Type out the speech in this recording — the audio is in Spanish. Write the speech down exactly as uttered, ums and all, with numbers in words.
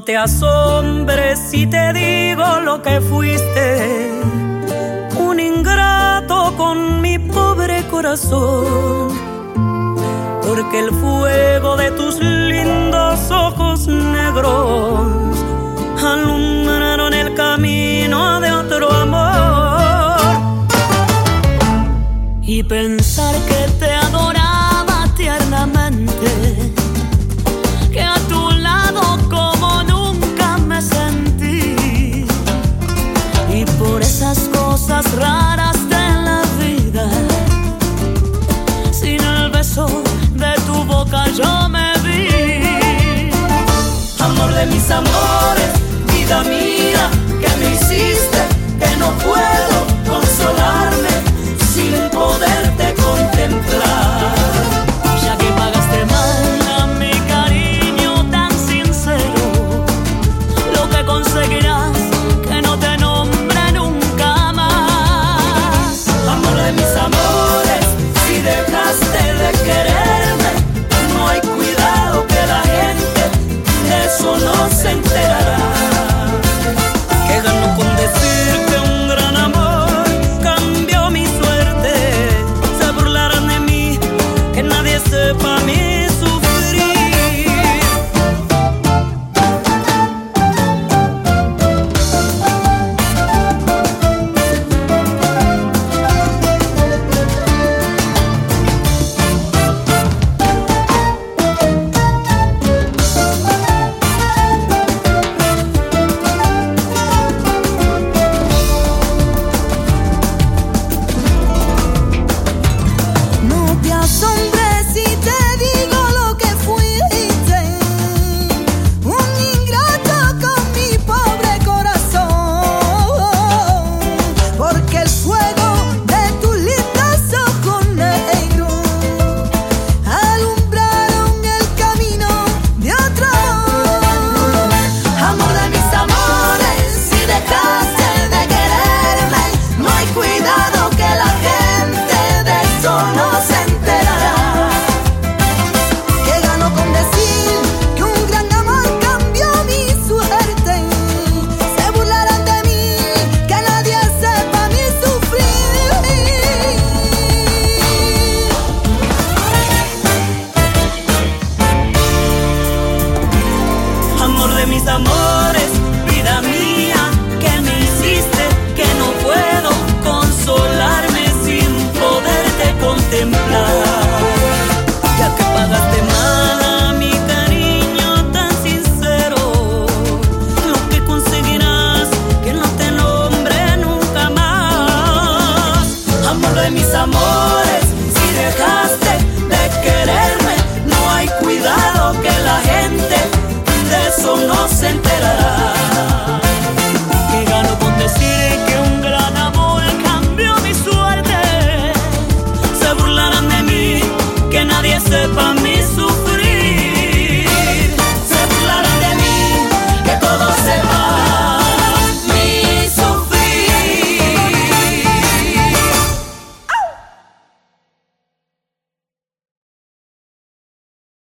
te asombres si te digo lo que fuiste, un ingrato con mi pobre corazón, porque el fuego de tus lindos ojos negros alumbraron el camino de otro amor. Y pensar que te adoraba tiernamente, que a tu lado como nunca me sentí, y por esas cosas raras de la vida, sin el beso de tu boca yo me vi. Amor de mis amores, vida mía, que me hiciste, que no puedo consolarme sin poderte contemplar. Ya que pagaste mal a mi cariño tan sincero, lo que conseguirás